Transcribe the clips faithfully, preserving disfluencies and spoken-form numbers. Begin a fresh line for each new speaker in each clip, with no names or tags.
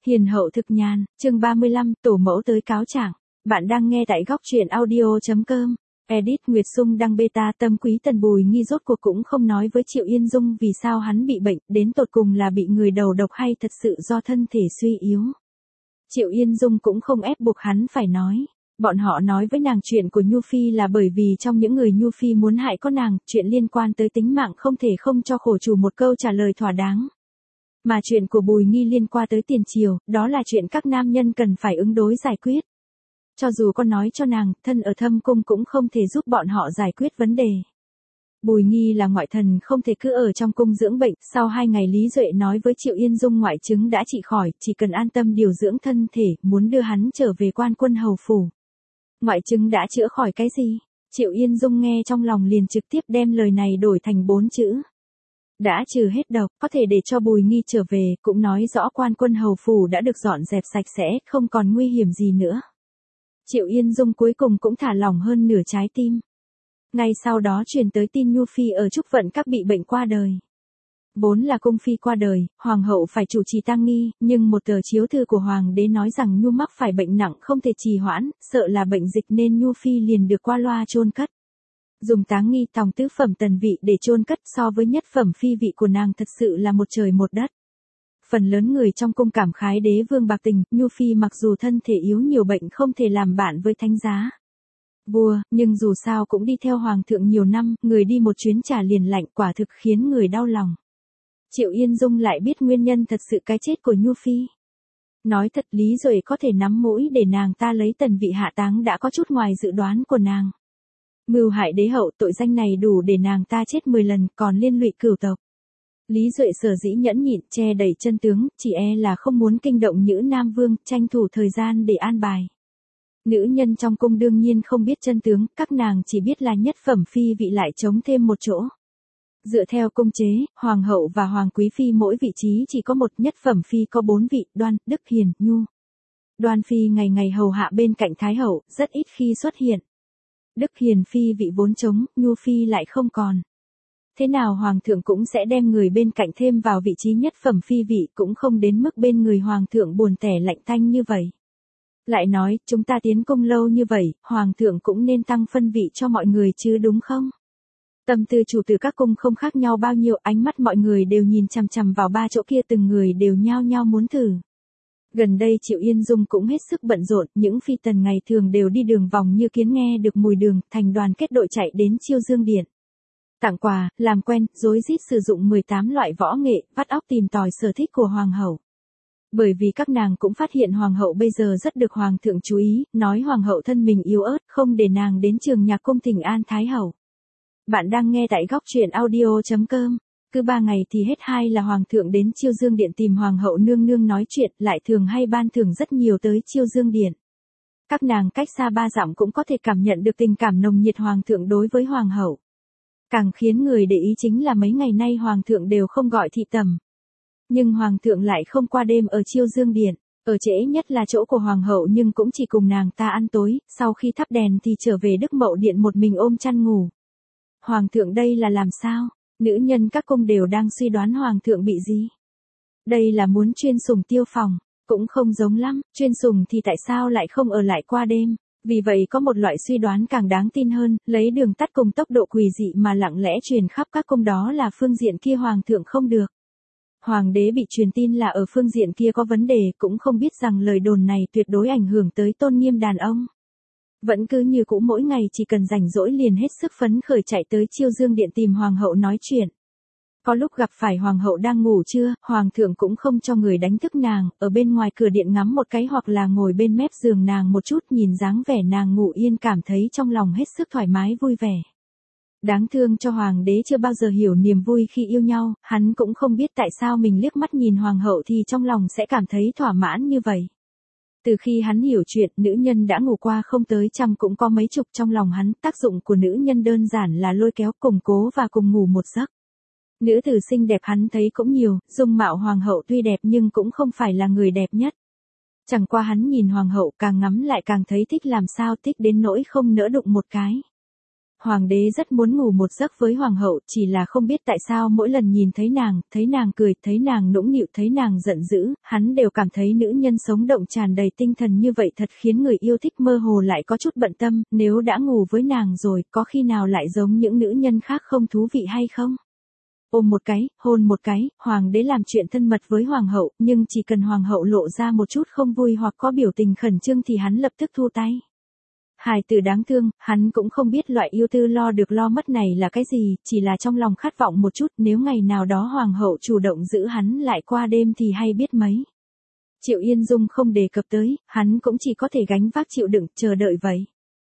Hiền hậu thực nhàn, chương ba mươi lăm, tổ mẫu tới cáo trạng. Bạn đang nghe tại góc truyện audio chấm com. Edit Nguyệt Sung đăng beta. Tâm quý Tần Bùi Nghi rốt cuộc cũng không nói với Triệu Yên Dung vì sao hắn bị bệnh, đến tột cùng là bị người đầu độc hay thật sự do thân thể suy yếu. Triệu Yên Dung cũng không ép buộc hắn phải nói. Bọn họ nói với nàng chuyện của Nhu Phi là bởi vì trong những người Nhu Phi muốn hại có nàng, chuyện liên quan tới tính mạng không thể không cho khổ chủ một câu trả lời thỏa đáng. Mà chuyện của Bùi Nghi liên quan tới tiền triều, đó là chuyện các nam nhân cần phải ứng đối giải quyết. Cho dù có nói cho nàng, thân ở thâm cung cũng không thể giúp bọn họ giải quyết vấn đề. Bùi Nghi là ngoại thần không thể cứ ở trong cung dưỡng bệnh, sau hai ngày Lý Duệ nói với Triệu Yên Dung ngoại chứng đã trị khỏi, chỉ cần an tâm điều dưỡng thân thể, muốn đưa hắn trở về Quan Quân hầu phủ. Ngoại chứng đã chữa khỏi cái gì? Triệu Yên Dung nghe trong lòng liền trực tiếp đem lời này đổi thành bốn chữ. Đã trừ hết độc, có thể để cho Bùi Nghi trở về, cũng nói rõ Quan Quân hầu phủ đã được dọn dẹp sạch sẽ, không còn nguy hiểm gì nữa. Triệu Yên Dung cuối cùng cũng thả lỏng hơn nửa trái tim. Ngay sau đó truyền tới tin Nhu Phi ở Trúc Vận Các bị bệnh qua đời. Vốn là cung phi qua đời, hoàng hậu phải chủ trì tang nghi, nhưng một tờ chiếu thư của hoàng đế nói rằng Nhu mắc phải bệnh nặng không thể trì hoãn, sợ là bệnh dịch nên Nhu Phi liền được qua loa chôn cất. Dùng táng nghi tòng tứ phẩm tần vị để chôn cất, so với nhất phẩm phi vị của nàng thật sự là một trời một đất. Phần lớn người trong cung cảm khái đế vương bạc tình, Nhu Phi mặc dù thân thể yếu nhiều bệnh không thể làm bạn với thánh giá vua, nhưng dù sao cũng đi theo hoàng thượng nhiều năm, người đi một chuyến trà liền lạnh, quả thực khiến người đau lòng. Triệu Yên Dung lại biết nguyên nhân thật sự cái chết của Nhu Phi. Nói thật, Lý Duệ có thể nắm mũi để nàng ta lấy tần vị hạ táng đã có chút ngoài dự đoán của nàng. Mưu hại đế hậu, tội danh này đủ để nàng ta chết mười lần, còn liên lụy cửu tộc. Lý Duệ sở dĩ nhẫn nhịn che đẩy chân tướng, chỉ e là không muốn kinh động Nhữ Nam Vương, tranh thủ thời gian để an bài. Nữ nhân trong cung đương nhiên không biết chân tướng, các nàng chỉ biết là nhất phẩm phi vị lại chống thêm một chỗ. Dựa theo cung chế, hoàng hậu và hoàng quý phi mỗi vị trí chỉ có một, nhất phẩm phi có bốn vị, Đoan, Đức, Hiền, Nhu. Đoan phi ngày ngày hầu hạ bên cạnh thái hậu, rất ít khi xuất hiện. Đức Hiền phi vị vốn trống, Nhu phi lại không còn. Thế nào hoàng thượng cũng sẽ đem người bên cạnh thêm vào vị trí nhất phẩm phi vị, cũng không đến mức bên người hoàng thượng buồn tẻ lạnh tanh như vậy. Lại nói, chúng ta tiến cung lâu như vậy, hoàng thượng cũng nên tăng phân vị cho mọi người chứ đúng không? Tâm tư chủ tử các cung không khác nhau bao nhiêu, ánh mắt mọi người đều nhìn chằm chằm vào ba chỗ kia, từng người đều nhao nhao muốn thử. Gần đây Triệu Yên Dung cũng hết sức bận rộn, những phi tần ngày thường đều đi đường vòng như kiến nghe được mùi đường, thành đoàn kết đội chạy đến Chiêu Dương Điện. Tặng quà, làm quen, rối rít sử dụng mười tám loại võ nghệ, vắt óc tìm tòi sở thích của hoàng hậu. Bởi vì các nàng cũng phát hiện hoàng hậu bây giờ rất được hoàng thượng chú ý, nói hoàng hậu thân mình yếu ớt, không để nàng đến trường nhạc cung thỉnh an thái hậu. Bạn đang nghe tại góc truyện audio chấm com. Cứ ba ngày thì hết hai là hoàng thượng đến Chiêu Dương Điện tìm hoàng hậu nương nương nói chuyện, lại thường hay ban thưởng rất nhiều tới Chiêu Dương Điện. Các nàng cách xa ba dặm cũng có thể cảm nhận được tình cảm nồng nhiệt hoàng thượng đối với hoàng hậu. Càng khiến người để ý chính là mấy ngày nay hoàng thượng đều không gọi thị tầm. Nhưng hoàng thượng lại không qua đêm ở Chiêu Dương Điện, ở trễ nhất là chỗ của hoàng hậu nhưng cũng chỉ cùng nàng ta ăn tối, sau khi thắp đèn thì trở về Đức Mậu Điện một mình ôm chăn ngủ. Hoàng thượng đây là làm sao? Nữ nhân các cung đều đang suy đoán hoàng thượng bị gì? Đây là muốn chuyên sủng tiêu phòng, cũng không giống lắm, chuyên sủng thì tại sao lại không ở lại qua đêm? Vì vậy có một loại suy đoán càng đáng tin hơn, lấy đường tắt cùng tốc độ quỷ dị mà lặng lẽ truyền khắp các cung, đó là phương diện kia hoàng thượng không được. Hoàng đế bị truyền tin là ở phương diện kia có vấn đề, cũng không biết rằng lời đồn này tuyệt đối ảnh hưởng tới tôn nghiêm đàn ông. Vẫn cứ như cũ, mỗi ngày chỉ cần rảnh rỗi liền hết sức phấn khởi chạy tới Chiêu Dương Điện tìm hoàng hậu nói chuyện. Có lúc gặp phải hoàng hậu đang ngủ trưa, hoàng thượng cũng không cho người đánh thức nàng, ở bên ngoài cửa điện ngắm một cái hoặc là ngồi bên mép giường nàng một chút, nhìn dáng vẻ nàng ngủ yên cảm thấy trong lòng hết sức thoải mái vui vẻ. Đáng thương cho hoàng đế chưa bao giờ hiểu niềm vui khi yêu nhau, hắn cũng không biết tại sao mình liếc mắt nhìn hoàng hậu thì trong lòng sẽ cảm thấy thỏa mãn như vậy. Từ khi hắn hiểu chuyện, nữ nhân đã ngủ qua không tới trăm cũng có mấy chục trong lòng hắn, tác dụng của nữ nhân đơn giản là lôi kéo, củng cố và cùng ngủ một giấc. Nữ tử xinh đẹp hắn thấy cũng nhiều, dung mạo hoàng hậu tuy đẹp nhưng cũng không phải là người đẹp nhất. Chẳng qua hắn nhìn hoàng hậu càng ngắm lại càng thấy thích, làm sao thích đến nỗi không nỡ đụng một cái. Hoàng đế rất muốn ngủ một giấc với hoàng hậu, chỉ là không biết tại sao mỗi lần nhìn thấy nàng, thấy nàng cười, thấy nàng nũng nịu, thấy nàng giận dữ, hắn đều cảm thấy nữ nhân sống động tràn đầy tinh thần như vậy thật khiến người yêu thích, mơ hồ lại có chút bận tâm, nếu đã ngủ với nàng rồi, có khi nào lại giống những nữ nhân khác không thú vị hay không? Ôm một cái, hôn một cái, hoàng đế làm chuyện thân mật với hoàng hậu, nhưng chỉ cần hoàng hậu lộ ra một chút không vui hoặc có biểu tình khẩn trương thì hắn lập tức thu tay. Hài tử đáng thương, hắn cũng không biết loại yêu tư lo được lo mất này là cái gì, chỉ là trong lòng khát vọng một chút, nếu ngày nào đó hoàng hậu chủ động giữ hắn lại qua đêm thì hay biết mấy. Triệu Yên Dung không đề cập tới, hắn cũng chỉ có thể gánh vác chịu đựng, chờ đợi vậy.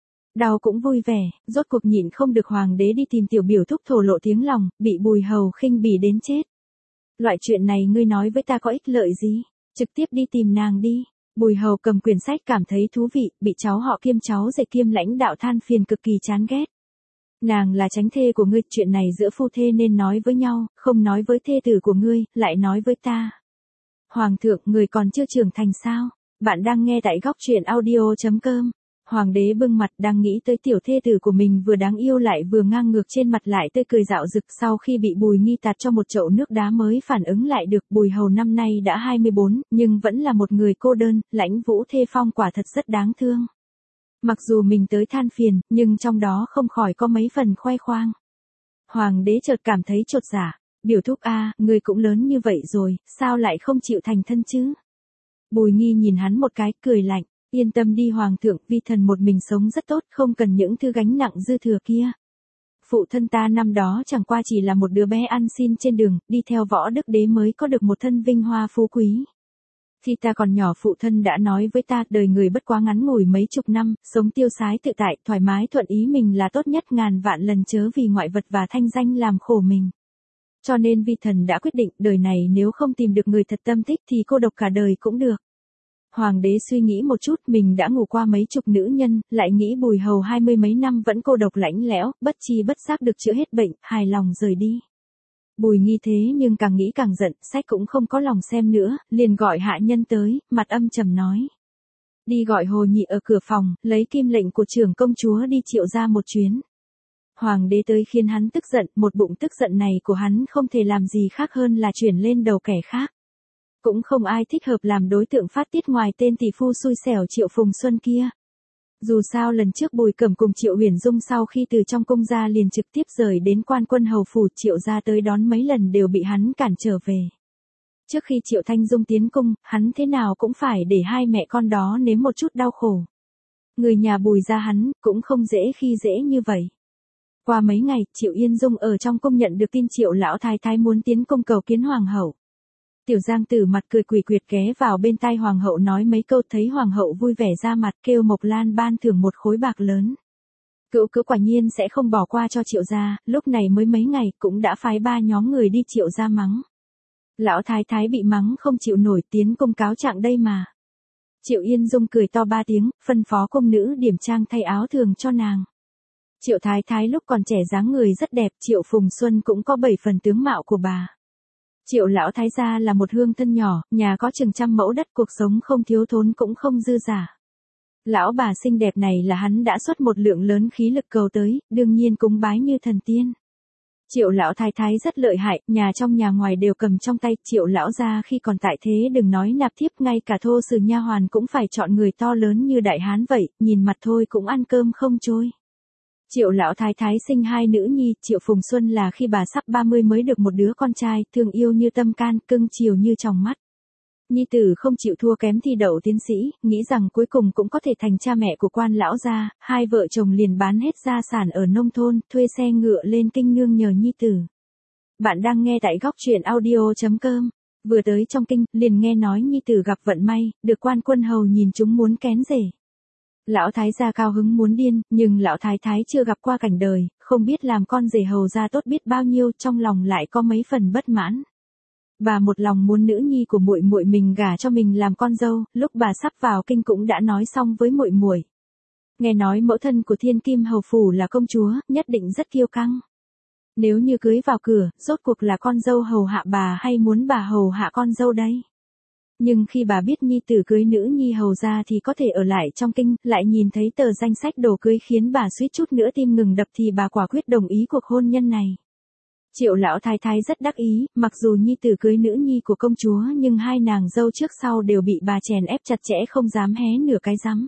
Đau cũng vui vẻ, rốt cuộc nhịn không được hoàng đế đi tìm tiểu biểu thúc thổ lộ tiếng lòng, bị Bùi Hầu khinh bỉ đến chết. Loại chuyện này ngươi nói với ta có ích lợi gì, trực tiếp đi tìm nàng đi. Bùi Hầu cầm quyển sách cảm thấy thú vị, bị cháu họ Kiêm cháu rể Kiêm lãnh đạo than phiền cực kỳ chán ghét. Nàng là chánh thê của ngươi, chuyện này giữa phu thê nên nói với nhau, không nói với thê tử của ngươi, lại nói với ta. Hoàng thượng, người còn chưa trưởng thành sao? Bạn đang nghe tại góc truyện audio chấm com. Hoàng đế bưng mặt đang nghĩ tới tiểu thê tử của mình vừa đáng yêu lại vừa ngang ngược, trên mặt lại tươi cười dạo dực. Sau khi bị Bùi Nghi tạt cho một chậu nước đá mới phản ứng lại được. Bùi Hầu năm nay đã hai mươi bốn, nhưng vẫn là một người cô đơn, Lãnh Vũ thê phong quả thật rất đáng thương. Mặc dù mình tới than phiền, nhưng trong đó không khỏi có mấy phần khoe khoang. Hoàng đế chợt cảm thấy chột dạ. Biểu thúc a, người cũng lớn như vậy rồi, sao lại không chịu thành thân chứ? Bùi Nghi nhìn hắn một cái, cười lạnh. Yên tâm đi hoàng thượng, vi thần một mình sống rất tốt, không cần những thứ gánh nặng dư thừa kia. Phụ thân ta năm đó chẳng qua chỉ là một đứa bé ăn xin trên đường, đi theo võ đức đế mới có được một thân vinh hoa phú quý. Khi ta còn nhỏ phụ thân đã nói với ta, đời người bất quá ngắn ngủi mấy chục năm, sống tiêu sái tự tại, thoải mái thuận ý mình là tốt nhất, ngàn vạn lần chớ vì ngoại vật và thanh danh làm khổ mình. Cho nên vi thần đã quyết định, đời này nếu không tìm được người thật tâm thích thì cô độc cả đời cũng được. Hoàng đế suy nghĩ một chút, mình đã ngủ qua mấy chục nữ nhân, lại nghĩ Bùi Hầu hai mươi mấy năm vẫn cô độc lạnh lẽo, bất chi bất giác được chữa hết bệnh, hài lòng rời đi. Bùi Nghi thế nhưng càng nghĩ càng giận, sách cũng không có lòng xem nữa, liền gọi hạ nhân tới, mặt âm trầm nói. Đi gọi Hồ Nhị ở cửa phòng, lấy kim lệnh của trưởng công chúa đi Triệu gia một chuyến. Hoàng đế tới khiến hắn tức giận, một bụng tức giận này của hắn không thể làm gì khác hơn là chuyển lên đầu kẻ khác. Cũng không ai thích hợp làm đối tượng phát tiết ngoài tên tỷ phu xui xẻo Triệu Phùng Xuân kia. Dù sao lần trước Bùi Cẩm cùng Triệu Huyền Dung sau khi từ trong cung ra liền trực tiếp rời đến Quan Quân hầu phủ, Triệu gia tới đón mấy lần đều bị hắn cản trở về. Trước khi Triệu Thanh Dung tiến cung, hắn thế nào cũng phải để hai mẹ con đó nếm một chút đau khổ. Người nhà Bùi gia hắn cũng không dễ khi dễ như vậy. Qua mấy ngày, Triệu Yên Dung ở trong cung nhận được tin Triệu lão thái thái muốn tiến cung cầu kiến hoàng hậu. Tiểu Giang Tử mặt cười quỷ quyệt ghé vào bên tai hoàng hậu nói mấy câu, thấy hoàng hậu vui vẻ ra mặt kêu Mộc Lan ban thưởng một khối bạc lớn. Cữu cữu quả nhiên sẽ không bỏ qua cho Triệu gia, lúc này mới mấy ngày cũng đã phái ba nhóm người đi Triệu gia mắng. Lão thái thái bị mắng không chịu nổi, tiến cung cáo trạng đây mà. Triệu Yên Dung cười to ba tiếng, phân phó cung nữ điểm trang thay áo thường cho nàng. Triệu thái thái lúc còn trẻ dáng người rất đẹp, Triệu Phùng Xuân cũng có bảy phần tướng mạo của bà. Triệu lão thái gia là một hương thân nhỏ, nhà có chừng trăm mẫu đất, cuộc sống không thiếu thốn cũng không dư giả. Lão bà xinh đẹp này là hắn đã xuất một lượng lớn khí lực cầu tới, đương nhiên cúng bái như thần tiên. Triệu lão thái thái rất lợi hại, nhà trong nhà ngoài đều cầm trong tay. Triệu lão gia khi còn tại thế đừng nói nạp thiếp, ngay cả thô sử nha hoàn cũng phải chọn người to lớn như đại hán vậy, nhìn mặt thôi cũng ăn cơm không trôi. Triệu lão thái thái sinh hai nữ nhi, Triệu Phùng Xuân là khi bà sắp ba mươi mới được một đứa con trai, thương yêu như tâm can, cưng chiều như tròng mắt. Nhi tử không chịu thua kém thi đậu tiến sĩ, nghĩ rằng cuối cùng cũng có thể thành cha mẹ của quan lão gia, hai vợ chồng liền bán hết gia sản ở nông thôn, thuê xe ngựa lên kinh nương nhờ nhi tử. Bạn đang nghe tại góc truyện audio chấm com. Vừa tới trong kinh, liền nghe nói nhi tử gặp vận may, được Quan Quân hầu nhìn chúng muốn kén rể. Lão thái gia cao hứng muốn điên, nhưng lão thái thái chưa gặp qua cảnh đời, không biết làm con rể hầu gia tốt biết bao nhiêu, trong lòng lại có mấy phần bất mãn. Bà một lòng muốn nữ nhi của muội muội mình gả cho mình làm con dâu, lúc bà sắp vào kinh cũng đã nói xong với muội muội. Nghe nói mẫu thân của Thiên Kim hầu phủ là công chúa, nhất định rất kiêu căng. Nếu như cưới vào cửa, rốt cuộc là con dâu hầu hạ bà hay muốn bà hầu hạ con dâu đây? Nhưng khi bà biết nhi tử cưới nữ nhi hầu ra thì có thể ở lại trong kinh, lại nhìn thấy tờ danh sách đồ cưới khiến bà suýt chút nữa tim ngừng đập thì bà quả quyết đồng ý cuộc hôn nhân này. Triệu lão thái thái rất đắc ý, mặc dù nhi tử cưới nữ nhi của công chúa nhưng hai nàng dâu trước sau đều bị bà chèn ép chặt chẽ không dám hé nửa cái rắm.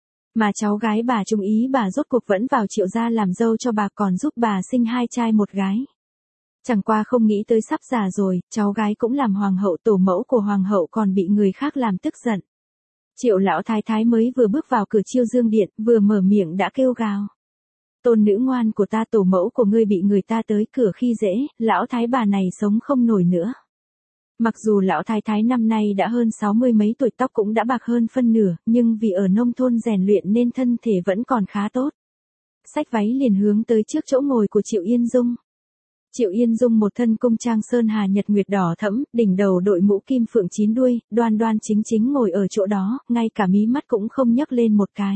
Mà cháu gái bà trung ý bà rốt cuộc vẫn vào Triệu gia làm dâu cho bà, còn giúp bà sinh hai trai một gái. Chẳng qua không nghĩ tới sắp già rồi, cháu gái cũng làm hoàng hậu, tổ mẫu của hoàng hậu còn bị người khác làm tức giận. Triệu lão thái thái mới vừa bước vào cửa Chiêu Dương điện, vừa mở miệng đã kêu gào. Tôn nữ ngoan của ta, tổ mẫu của ngươi bị người ta tới cửa khi dễ, lão thái bà này sống không nổi nữa. Mặc dù lão thái thái năm nay đã hơn sáu mươi mấy tuổi, tóc cũng đã bạc hơn phân nửa, nhưng vì ở nông thôn rèn luyện nên thân thể vẫn còn khá tốt. Xách váy liền hướng tới trước chỗ ngồi của Triệu Yên Dung. Triệu Yên Dung một thân cung trang sơn hà nhật nguyệt đỏ thẫm, đỉnh đầu đội mũ kim phượng chín đuôi, đoan đoan chính chính ngồi ở chỗ đó, ngay cả mí mắt cũng không nhấc lên một cái.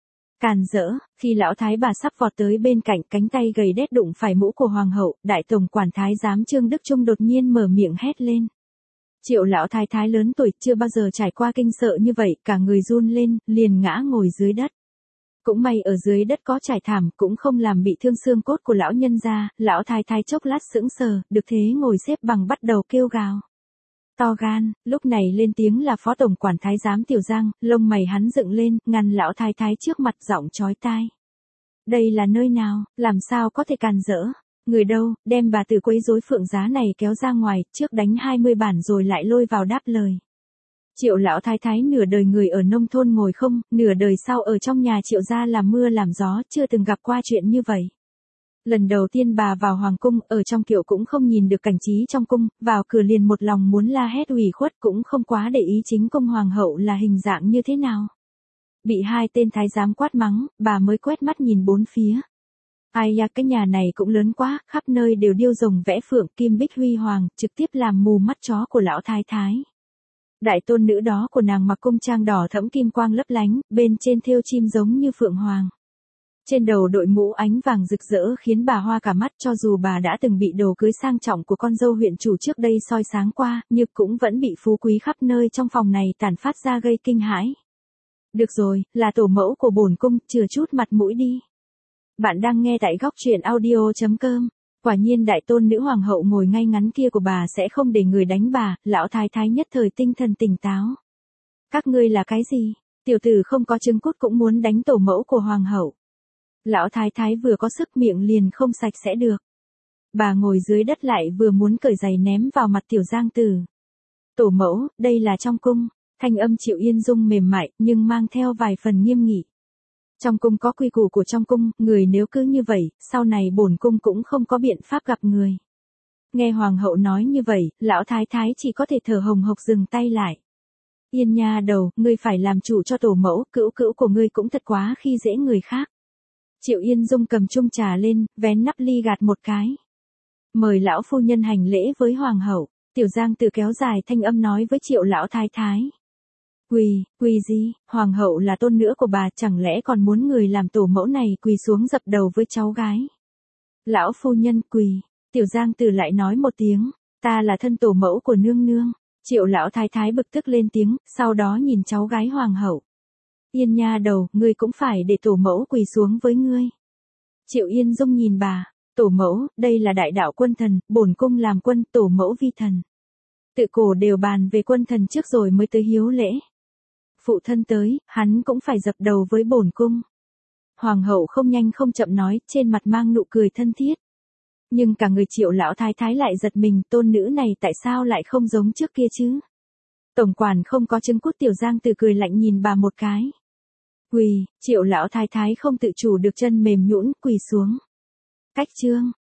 Càn rỡ, khi lão thái bà sắp vọt tới bên cạnh, cánh tay gầy đét đụng phải mũ của hoàng hậu, đại tổng quản thái giám Trương Đức Trung đột nhiên mở miệng hét lên. Triệu lão thái thái lớn tuổi, chưa bao giờ trải qua kinh sợ như vậy, cả người run lên, liền ngã ngồi dưới đất. Cũng may ở dưới đất có trải thảm, cũng không làm bị thương xương cốt của lão nhân gia. Lão thái thái chốc lát sững sờ, được thế ngồi xếp bằng bắt đầu kêu gào. To gan, lúc này lên tiếng là phó tổng quản thái giám Tiểu Giang, lông mày hắn dựng lên, ngăn lão thái thái trước mặt, giọng chói tai. Đây là nơi nào, làm sao có thể càn rỡ? Người đâu, đem bà từ quấy rối Phượng Giá này kéo ra ngoài, trước đánh hai mươi bản rồi lại lôi vào đáp lời. Triệu lão thái thái nửa đời người ở nông thôn ngồi không, nửa đời sau ở trong nhà Triệu gia làm mưa làm gió, chưa từng gặp qua chuyện như vậy. Lần đầu tiên bà vào hoàng cung, ở trong kiệu cũng không nhìn được cảnh trí trong cung, vào cửa liền một lòng muốn la hét ủy khuất, cũng không quá để ý chính cung hoàng hậu là hình dạng như thế nào. Bị hai tên thái giám quát mắng, bà mới quét mắt nhìn bốn phía. Ai ya, cái nhà này cũng lớn quá, khắp nơi đều điêu rồng vẽ phượng, kim bích huy hoàng, trực tiếp làm mù mắt chó của lão thái thái. Đại tôn nữ đó của nàng mặc cung trang đỏ thẫm kim quang lấp lánh, bên trên thêu chim giống như phượng hoàng. Trên đầu đội mũ ánh vàng rực rỡ khiến bà hoa cả mắt, cho dù bà đã từng bị đồ cưới sang trọng của con dâu huyện chủ trước đây soi sáng qua, nhưng cũng vẫn bị phú quý khắp nơi trong phòng này tản phát ra gây kinh hãi. Được rồi, là tổ mẫu của bổn cung, chừa chút mặt mũi đi. Bạn đang nghe tại góc truyện audio chấm com. Quả nhiên đại tôn nữ hoàng hậu ngồi ngay ngắn kia của bà sẽ không để người đánh bà, lão thái thái nhất thời tinh thần tỉnh táo. Các ngươi là cái gì? Tiểu tử không có trứng cút cũng muốn đánh tổ mẫu của hoàng hậu. Lão thái thái vừa có sức miệng liền không sạch sẽ được. Bà ngồi dưới đất lại vừa muốn cởi giày ném vào mặt Tiểu Giang Tử. Tổ mẫu, đây là trong cung. Thanh âm Triệu Yên Dung mềm mại nhưng mang theo vài phần nghiêm nghị. Trong cung có quy củ của trong cung, người nếu cứ như vậy, sau này bổn cung cũng không có biện pháp gặp người. Nghe hoàng hậu nói như vậy, lão thái thái chỉ có thể thở hồng hộc dừng tay lại. Yên nha đầu, ngươi phải làm chủ cho tổ mẫu, cữu cữu của ngươi cũng thật quá khi dễ người khác. Triệu Yên Dung cầm chung trà lên, vén nắp ly gạt một cái. Mời lão phu nhân hành lễ với hoàng hậu. Tiểu Giang Tử kéo dài thanh âm nói với Triệu lão thái thái. Quỳ, quỳ gì, hoàng hậu là tôn nữ của bà, chẳng lẽ còn muốn người làm tổ mẫu này quỳ xuống dập đầu với cháu gái. Lão phu nhân quỳ, Tiểu Giang Tử lại nói một tiếng, ta là thân tổ mẫu của nương nương. Triệu lão thái thái bực tức lên tiếng, sau đó nhìn cháu gái hoàng hậu. Yên nha đầu, ngươi cũng phải để tổ mẫu quỳ xuống với ngươi. Triệu Yên Dung nhìn bà, tổ mẫu, đây là đại đạo quân thần, bổn cung làm quân, tổ mẫu vi thần. Tự cổ đều bàn về quân thần trước rồi mới tới hiếu lễ. Phụ thân tới, hắn cũng phải dập đầu với bổn cung. Hoàng hậu không nhanh không chậm nói, trên mặt mang nụ cười thân thiết. Nhưng cả người Triệu lão thái thái lại giật mình, tôn nữ này tại sao lại không giống trước kia chứ? Tổng quản không có trứng cút. Tiểu Giang Tử cười lạnh nhìn bà một cái. Quỳ, Triệu lão thái thái không tự chủ được chân mềm nhũn, quỳ xuống. Cách chương.